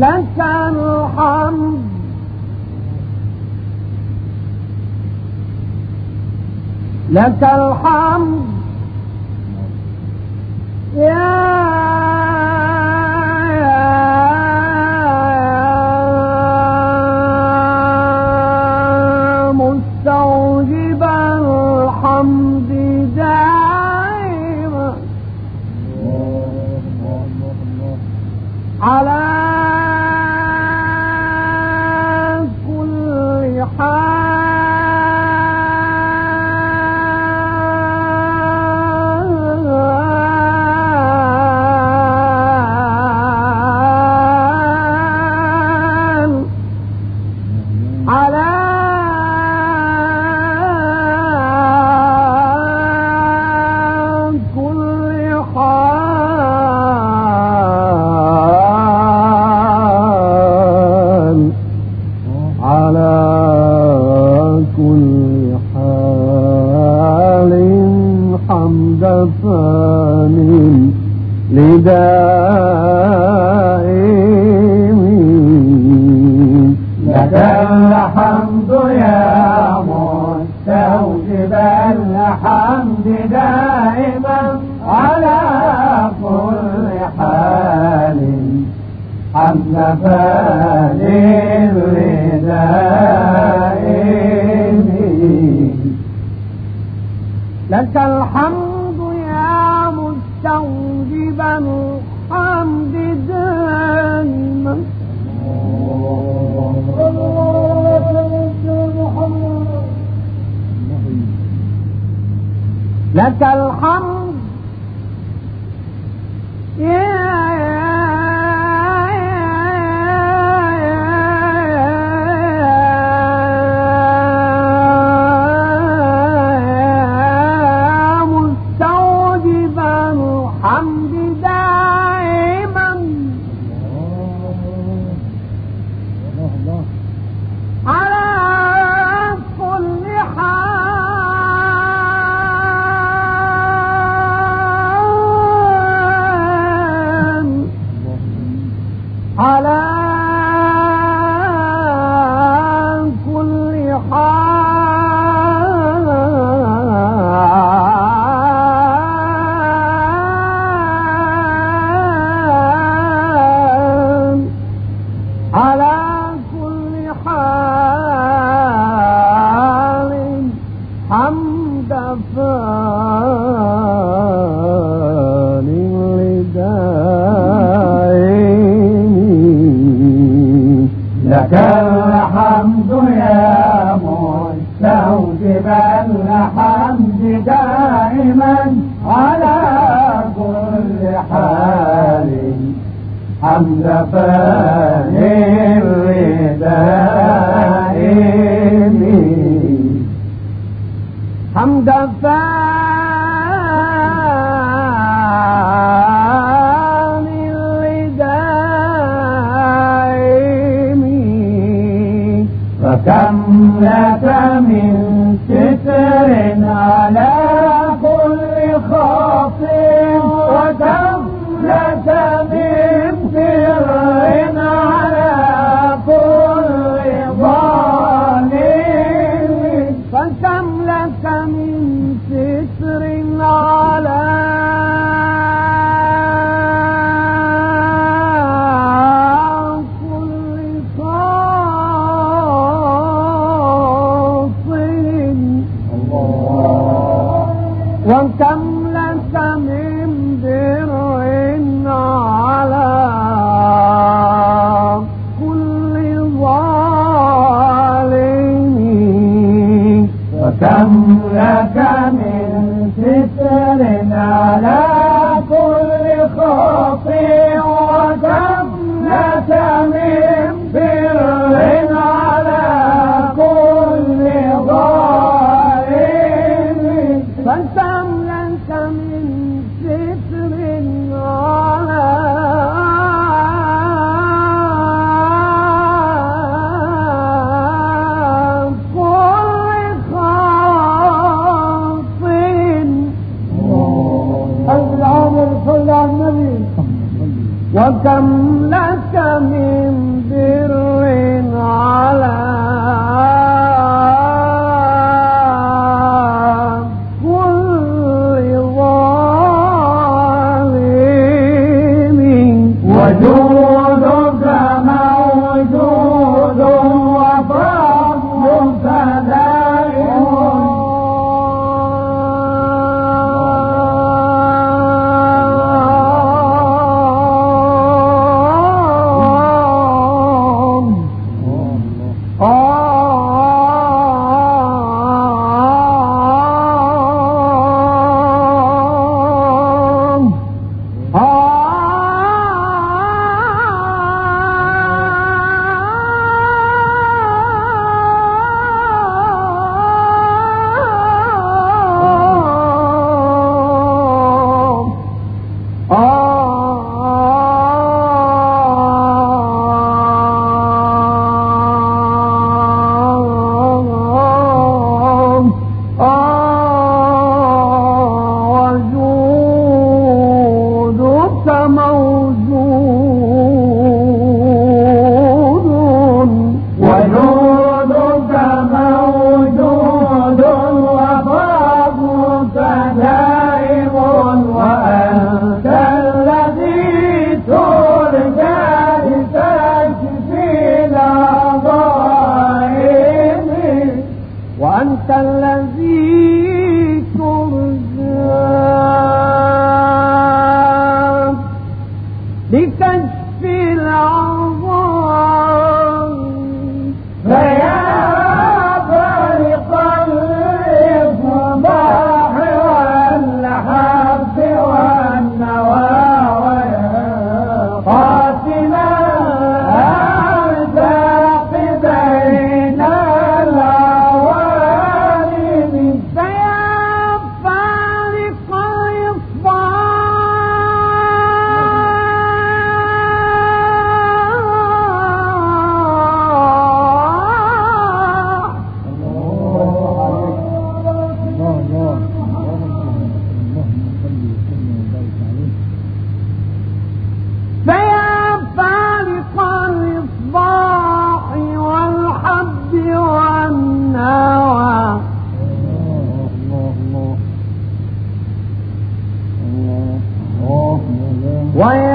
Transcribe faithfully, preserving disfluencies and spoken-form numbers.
لك الحمد لك الحمد يا مستوجب الحمد دائما على كل حال فان لدائم لك الحمد يا مستوجب الحمد دائما على كل حال حمد فان لدائم لك الحمد يا مستوجب الحمد دائما لك الحمد يا لك الحمد يا مستوجب الحمد دائما على كل حال حمد فان لدائم حمد فان لدائم فكم لك من ستر على كل خاطر وكم لك من سر على كل ظالم فكم لك من ستر على وكم لك من بر على كل ظالم وكم لك من ستر على كل خاطئ وكم لك من بر على كل ظالم فكم لك من ستر على كل خاطئ. العامر صلى على النبي وكم لك من بر على كل ظالم وجودك موجود وفضلك دائم وأنت الذي ترجى لكشف العظام فيا فارق الإصباح والحب والنوى ويا قاتل الأرزاق بين العوالم فيا فارق الإصباح والحب والنوى ويا